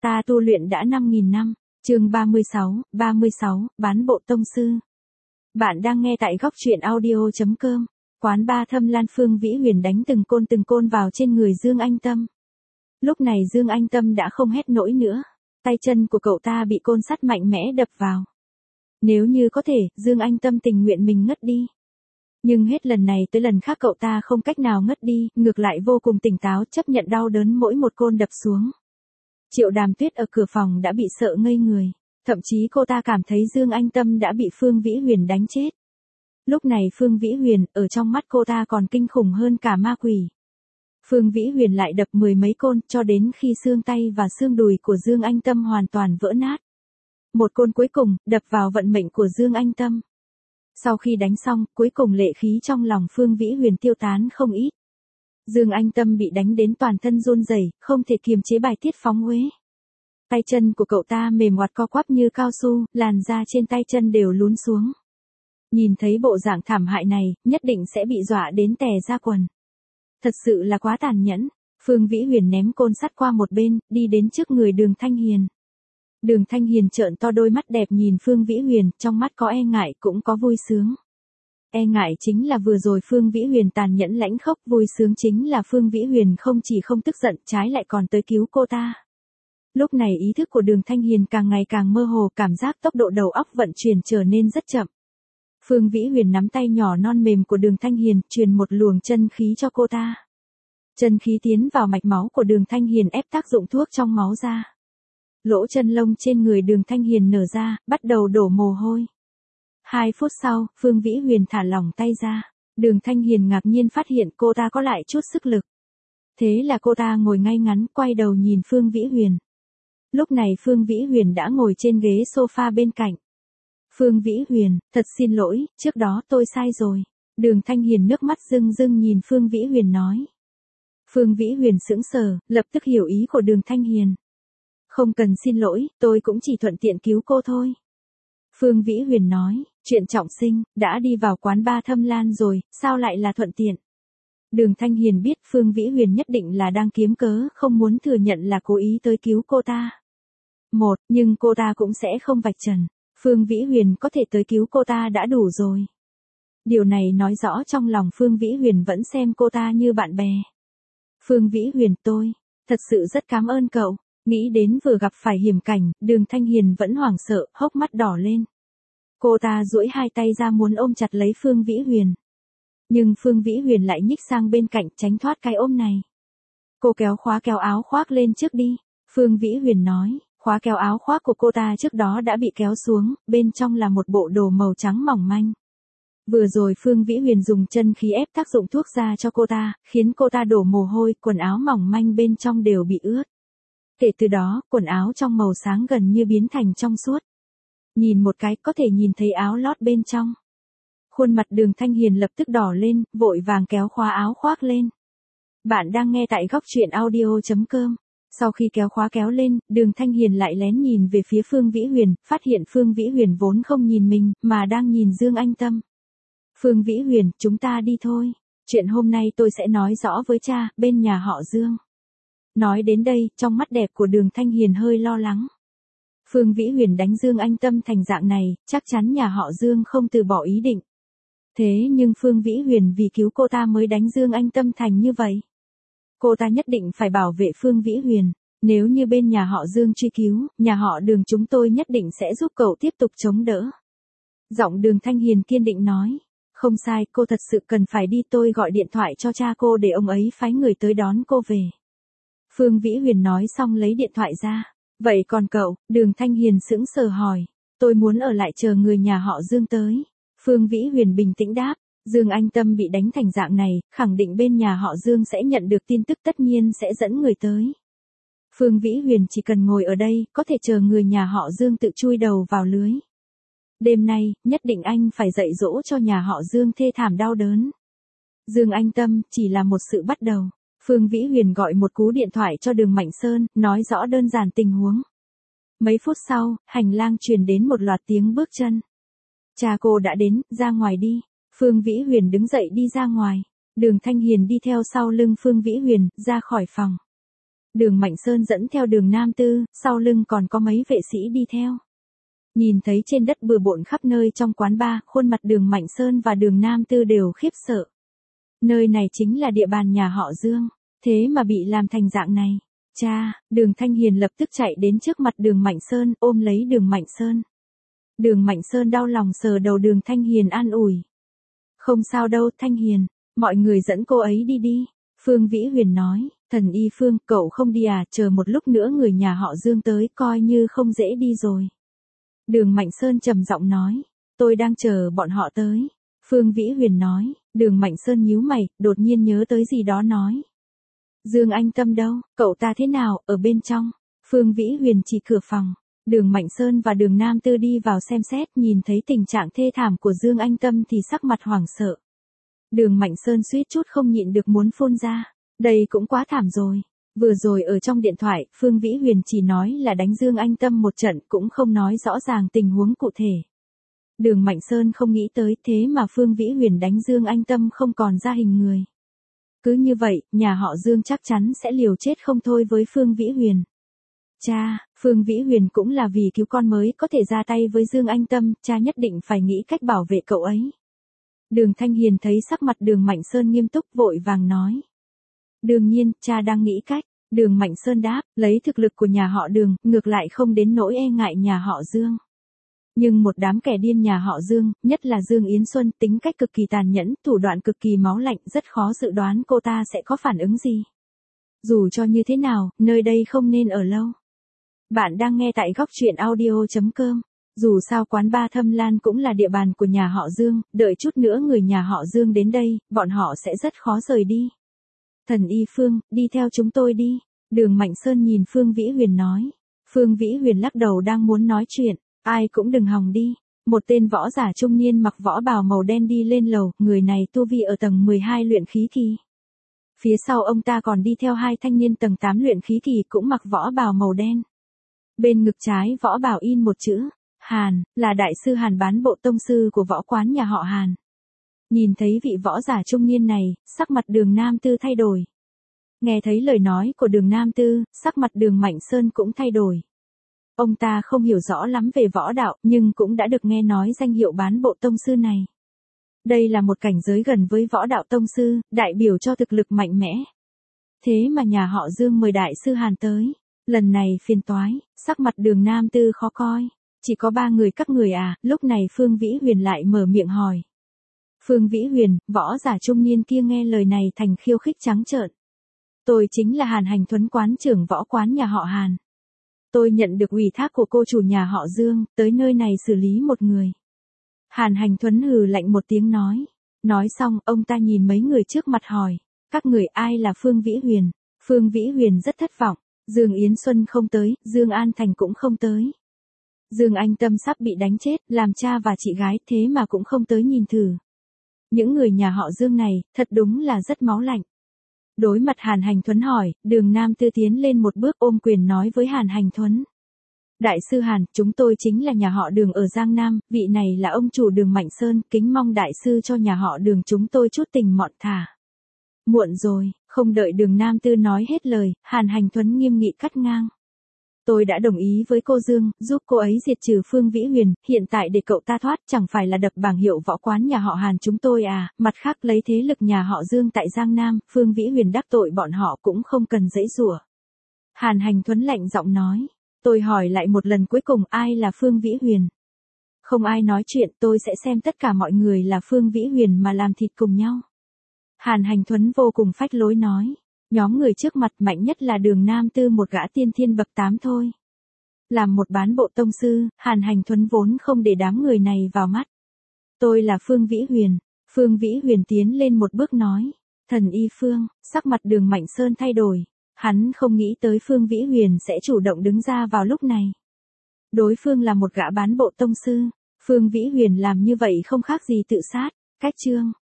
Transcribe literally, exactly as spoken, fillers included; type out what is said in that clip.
Ta tu luyện đã năm nghìn năm. Chương ba mươi sáu, ba mươi sáu, bán bộ tông sư. Bạn đang nghe tại góc truyện audio chấm com. Quán ba Thâm Lan Phương Vĩ Huyền đánh từng côn từng côn vào trên người Dương Anh Tâm. Lúc này Dương Anh Tâm đã không hét nổi nữa. Tay chân của cậu ta bị côn sắt mạnh mẽ đập vào. Nếu như có thể, Dương Anh Tâm tình nguyện mình ngất đi. Nhưng hết lần này tới lần khác cậu ta không cách nào ngất đi, ngược lại vô cùng tỉnh táo chấp nhận đau đớn mỗi một côn đập xuống. Triệu Đàm Tuyết ở cửa phòng đã bị sợ ngây người. Thậm chí cô ta cảm thấy Dương Anh Tâm đã bị Phương Vĩ Huyền đánh chết. Lúc này Phương Vĩ Huyền, ở trong mắt cô ta còn kinh khủng hơn cả ma quỷ. Phương Vĩ Huyền lại đập mười mấy côn cho đến khi xương tay và xương đùi của Dương Anh Tâm hoàn toàn vỡ nát. Một côn cuối cùng, đập vào vận mệnh của Dương Anh Tâm. Sau khi đánh xong, cuối cùng lệ khí trong lòng Phương Vĩ Huyền tiêu tán không ít. Dương Anh Tâm bị đánh đến toàn thân run rẩy, không thể kiềm chế bài tiết phóng uế. Tay chân của cậu ta mềm oặt co quắp như cao su, làn da trên tay chân đều lún xuống. Nhìn thấy bộ dạng thảm hại này, nhất định sẽ bị dọa đến tè ra quần. Thật sự là quá tàn nhẫn. Phương Vĩ Huyền ném côn sắt qua một bên, đi đến trước người Đường Thanh Hiền. Đường Thanh Hiền trợn to đôi mắt đẹp nhìn Phương Vĩ Huyền, trong mắt có e ngại cũng có vui sướng. E ngại chính là vừa rồi Phương Vĩ Huyền tàn nhẫn lãnh khốc, vui sướng chính là Phương Vĩ Huyền không chỉ không tức giận, trái lại còn tới cứu cô ta. Lúc này ý thức của Đường Thanh Hiền càng ngày càng mơ hồ, cảm giác tốc độ đầu óc vận chuyển trở nên rất chậm. Phương Vĩ Huyền nắm tay nhỏ non mềm của Đường Thanh Hiền, truyền một luồng chân khí cho cô ta. Chân khí tiến vào mạch máu của Đường Thanh Hiền ép tác dụng thuốc trong máu ra. Lỗ chân lông trên người Đường Thanh Hiền nở ra, bắt đầu đổ mồ hôi. Hai phút sau, Phương Vĩ Huyền thả lỏng tay ra. Đường Thanh Hiền ngạc nhiên phát hiện cô ta có lại chút sức lực. Thế là cô ta ngồi ngay ngắn, quay đầu nhìn Phương Vĩ Huyền. Lúc này Phương Vĩ Huyền đã ngồi trên ghế sofa bên cạnh. Phương Vĩ Huyền, thật xin lỗi, trước đó tôi sai rồi. Đường Thanh Hiền nước mắt rưng rưng nhìn Phương Vĩ Huyền nói. Phương Vĩ Huyền sững sờ, lập tức hiểu ý của Đường Thanh Hiền. Không cần xin lỗi, tôi cũng chỉ thuận tiện cứu cô thôi. Phương Vĩ Huyền nói, chuyện trọng sinh, đã đi vào quán ba Thâm Lan rồi, sao lại là thuận tiện? Đường Thanh Hiền biết Phương Vĩ Huyền nhất định là đang kiếm cớ, không muốn thừa nhận là cố ý tới cứu cô ta. Một, nhưng cô ta cũng sẽ không vạch trần. Phương Vĩ Huyền có thể tới cứu cô ta đã đủ rồi. Điều này nói rõ trong lòng Phương Vĩ Huyền vẫn xem cô ta như bạn bè. Phương Vĩ Huyền, tôi, thật sự rất cảm ơn cậu. Nghĩ đến vừa gặp phải hiểm cảnh, Đường Thanh Hiền vẫn hoảng sợ, hốc mắt đỏ lên. Cô ta duỗi hai tay ra muốn ôm chặt lấy Phương Vĩ Huyền. Nhưng Phương Vĩ Huyền lại nhích sang bên cạnh tránh thoát cái ôm này. Cô kéo khóa kéo áo khoác lên trước đi. Phương Vĩ Huyền nói, khóa kéo áo khoác của cô ta trước đó đã bị kéo xuống, bên trong là một bộ đồ màu trắng mỏng manh. Vừa rồi Phương Vĩ Huyền dùng chân khí ép tác dụng thuốc ra cho cô ta, khiến cô ta đổ mồ hôi, quần áo mỏng manh bên trong đều bị ướt. Kể từ đó, quần áo trong màu sáng gần như biến thành trong suốt. Nhìn một cái có thể nhìn thấy áo lót bên trong. Khuôn mặt Đường Thanh Hiền lập tức đỏ lên, vội vàng kéo khóa áo khoác lên. Bạn đang nghe tại góc truyện audio chấm com. Sau khi kéo khóa kéo lên, Đường Thanh Hiền lại lén nhìn về phía Phương Vĩ Huyền, phát hiện Phương Vĩ Huyền vốn không nhìn mình, mà đang nhìn Dương Anh Tâm. Phương Vĩ Huyền, chúng ta đi thôi. Chuyện hôm nay tôi sẽ nói rõ với cha, bên nhà họ Dương. Nói đến đây, trong mắt đẹp của Đường Thanh Hiền hơi lo lắng. Phương Vĩ Huyền đánh Dương Anh Tâm thành dạng này, chắc chắn nhà họ Dương không từ bỏ ý định. Thế nhưng Phương Vĩ Huyền vì cứu cô ta mới đánh Dương Anh Tâm thành như vậy. Cô ta nhất định phải bảo vệ Phương Vĩ Huyền. Nếu như bên nhà họ Dương truy cứu, nhà họ Đường chúng tôi nhất định sẽ giúp cậu tiếp tục chống đỡ. Giọng Đường Thanh Hiền kiên định nói. Không sai, cô thật sự cần phải đi, tôi gọi điện thoại cho cha cô để ông ấy phái người tới đón cô về. Phương Vĩ Huyền nói xong lấy điện thoại ra. Vậy còn cậu? Đường Thanh Hiền sững sờ hỏi. Tôi muốn ở lại chờ người nhà họ Dương tới. Phương Vĩ Huyền bình tĩnh đáp. Dương Anh Tâm bị đánh thành dạng này, khẳng định bên nhà họ Dương sẽ nhận được tin tức, tất nhiên sẽ dẫn người tới. Phương Vĩ Huyền chỉ cần ngồi ở đây, có thể chờ người nhà họ Dương tự chui đầu vào lưới. Đêm nay, nhất định anh phải dạy dỗ cho nhà họ Dương thê thảm đau đớn. Dương Anh Tâm chỉ là một sự bắt đầu. Phương Vĩ Huyền gọi một cú điện thoại cho Đường Mạnh Sơn, nói rõ đơn giản tình huống. Mấy phút sau, hành lang truyền đến một loạt tiếng bước chân. Cha cô đã đến, ra ngoài đi. Phương Vĩ Huyền đứng dậy đi ra ngoài. Đường Thanh Hiền đi theo sau lưng Phương Vĩ Huyền, ra khỏi phòng. Đường Mạnh Sơn dẫn theo Đường Nam Tư, sau lưng còn có mấy vệ sĩ đi theo. Nhìn thấy trên đất bừa bộn khắp nơi trong quán bar, khuôn mặt Đường Mạnh Sơn và Đường Nam Tư đều khiếp sợ. Nơi này chính là địa bàn nhà họ Dương, thế mà bị làm thành dạng này. Cha, Đường Thanh Hiền lập tức chạy đến trước mặt Đường Mạnh Sơn, ôm lấy Đường Mạnh Sơn. Đường Mạnh Sơn đau lòng sờ đầu Đường Thanh Hiền an ủi. Không sao đâu Thanh Hiền, mọi người dẫn cô ấy đi đi. Phương Vĩ Huyền nói, Thần Y Phương, cậu không đi à, chờ một lúc nữa người nhà họ Dương tới, coi như không dễ đi rồi. Đường Mạnh Sơn trầm giọng nói, tôi đang chờ bọn họ tới. Phương Vĩ Huyền nói, Đường Mạnh Sơn nhíu mày, đột nhiên nhớ tới gì đó nói. Dương Anh Tâm đâu, cậu ta thế nào, ở bên trong? Phương Vĩ Huyền chỉ cửa phòng. Đường Mạnh Sơn và Đường Nam Tư đi vào xem xét, nhìn thấy tình trạng thê thảm của Dương Anh Tâm thì sắc mặt hoảng sợ. Đường Mạnh Sơn suýt chút không nhịn được muốn phun ra. Đây cũng quá thảm rồi. Vừa rồi ở trong điện thoại, Phương Vĩ Huyền chỉ nói là đánh Dương Anh Tâm một trận, cũng không nói rõ ràng tình huống cụ thể. Đường Mạnh Sơn không nghĩ tới, thế mà Phương Vĩ Huyền đánh Dương Anh Tâm không còn ra hình người. Cứ như vậy, nhà họ Dương chắc chắn sẽ liều chết không thôi với Phương Vĩ Huyền. Cha, Phương Vĩ Huyền cũng là vì cứu con mới có thể ra tay với Dương Anh Tâm, cha nhất định phải nghĩ cách bảo vệ cậu ấy. Đường Thanh Hiền thấy sắc mặt Đường Mạnh Sơn nghiêm túc vội vàng nói. Đương nhiên, cha đang nghĩ cách. Đường Mạnh Sơn đáp, lấy thực lực của nhà họ Đường, ngược lại không đến nỗi e ngại nhà họ Dương. Nhưng một đám kẻ điên nhà họ Dương, nhất là Dương Yến Xuân, tính cách cực kỳ tàn nhẫn, thủ đoạn cực kỳ máu lạnh, rất khó dự đoán cô ta sẽ có phản ứng gì. Dù cho như thế nào, nơi đây không nên ở lâu. Bạn đang nghe tại góc truyện audio chấm com. Dù sao quán bar Thâm Lan cũng là địa bàn của nhà họ Dương, đợi chút nữa người nhà họ Dương đến đây, bọn họ sẽ rất khó rời đi. Thần Y Phương, đi theo chúng tôi đi. Đường Mạnh Sơn nhìn Phương Vĩ Huyền nói. Phương Vĩ Huyền lắc đầu đang muốn nói chuyện. Ai cũng đừng hòng đi. Một tên võ giả trung niên mặc võ bào màu đen đi lên lầu, người này tu vi ở tầng mười hai luyện khí kỳ. Phía sau ông ta còn đi theo hai thanh niên tầng tám luyện khí kỳ cũng mặc võ bào màu đen. Bên ngực trái võ bào in một chữ, Hàn, là đại sư Hàn bán bộ tông sư của võ quán nhà họ Hàn. Nhìn thấy vị võ giả trung niên này, sắc mặt Đường Nam Tư thay đổi. Nghe thấy lời nói của Đường Nam Tư, sắc mặt Đường Mạnh Sơn cũng thay đổi. Ông ta không hiểu rõ lắm về võ đạo, nhưng cũng đã được nghe nói danh hiệu bán bộ tông sư này. Đây là một cảnh giới gần với võ đạo tông sư, đại biểu cho thực lực mạnh mẽ. Thế mà nhà họ Dương mời đại sư Hàn tới. Lần này phiền toái, sắc mặt Đường Nam Tư khó coi. Chỉ có ba người các người à, lúc này Phương Vĩ Huyền lại mở miệng hỏi. Phương Vĩ Huyền, võ giả trung niên kia nghe lời này thành khiêu khích trắng trợn. Tôi chính là Hàn Hành Thuấn, quán trưởng võ quán nhà họ Hàn. Tôi nhận được ủy thác của cô chủ nhà họ Dương, tới nơi này xử lý một người. Hàn Hành Thuấn hừ lạnh một tiếng nói. Nói xong, ông ta nhìn mấy người trước mặt hỏi. Các người ai là Phương Vĩ Huyền? Phương Vĩ Huyền rất thất vọng. Dương Yến Xuân không tới, Dương An Thành cũng không tới. Dương Anh Tâm sắp bị đánh chết, làm cha và chị gái thế mà cũng không tới nhìn thử. Những người nhà họ Dương này, thật đúng là rất máu lạnh. Đối mặt Hàn Hành Thuấn hỏi, Đường Nam Tư tiến lên một bước ôm quyền nói với Hàn Hành Thuấn. Đại sư Hàn, chúng tôi chính là nhà họ Đường ở Giang Nam, vị này là ông chủ Đường Mạnh Sơn, kính mong đại sư cho nhà họ Đường chúng tôi chút tình mọn thả. Muộn rồi, không đợi Đường Nam Tư nói hết lời, Hàn Hành Thuấn nghiêm nghị cắt ngang. Tôi đã đồng ý với cô Dương, giúp cô ấy diệt trừ Phương Vĩ Huyền, hiện tại để cậu ta thoát chẳng phải là đập bảng hiệu võ quán nhà họ Hàn chúng tôi à, mặt khác lấy thế lực nhà họ Dương tại Giang Nam, Phương Vĩ Huyền đắc tội bọn họ cũng không cần giãy giụa. Hàn Hành Thuấn lạnh giọng nói, tôi hỏi lại một lần cuối cùng ai là Phương Vĩ Huyền? Không ai nói chuyện, tôi sẽ xem tất cả mọi người là Phương Vĩ Huyền mà làm thịt cùng nhau. Hàn Hành Thuấn vô cùng phách lối nói. Nhóm người trước mặt mạnh nhất là Đường Nam Tư, một gã tiên thiên bậc tám thôi. Làm một bán bộ tông sư, Hàn Hành Thuấn vốn không để đám người này vào mắt. Tôi là Phương Vĩ Huyền. Phương Vĩ Huyền tiến lên một bước nói. Thần Y Phương, sắc mặt Đường Mạnh Sơn thay đổi. Hắn không nghĩ tới Phương Vĩ Huyền sẽ chủ động đứng ra vào lúc này. Đối phương là một gã bán bộ tông sư. Phương Vĩ Huyền làm như vậy không khác gì tự sát. Cách chương.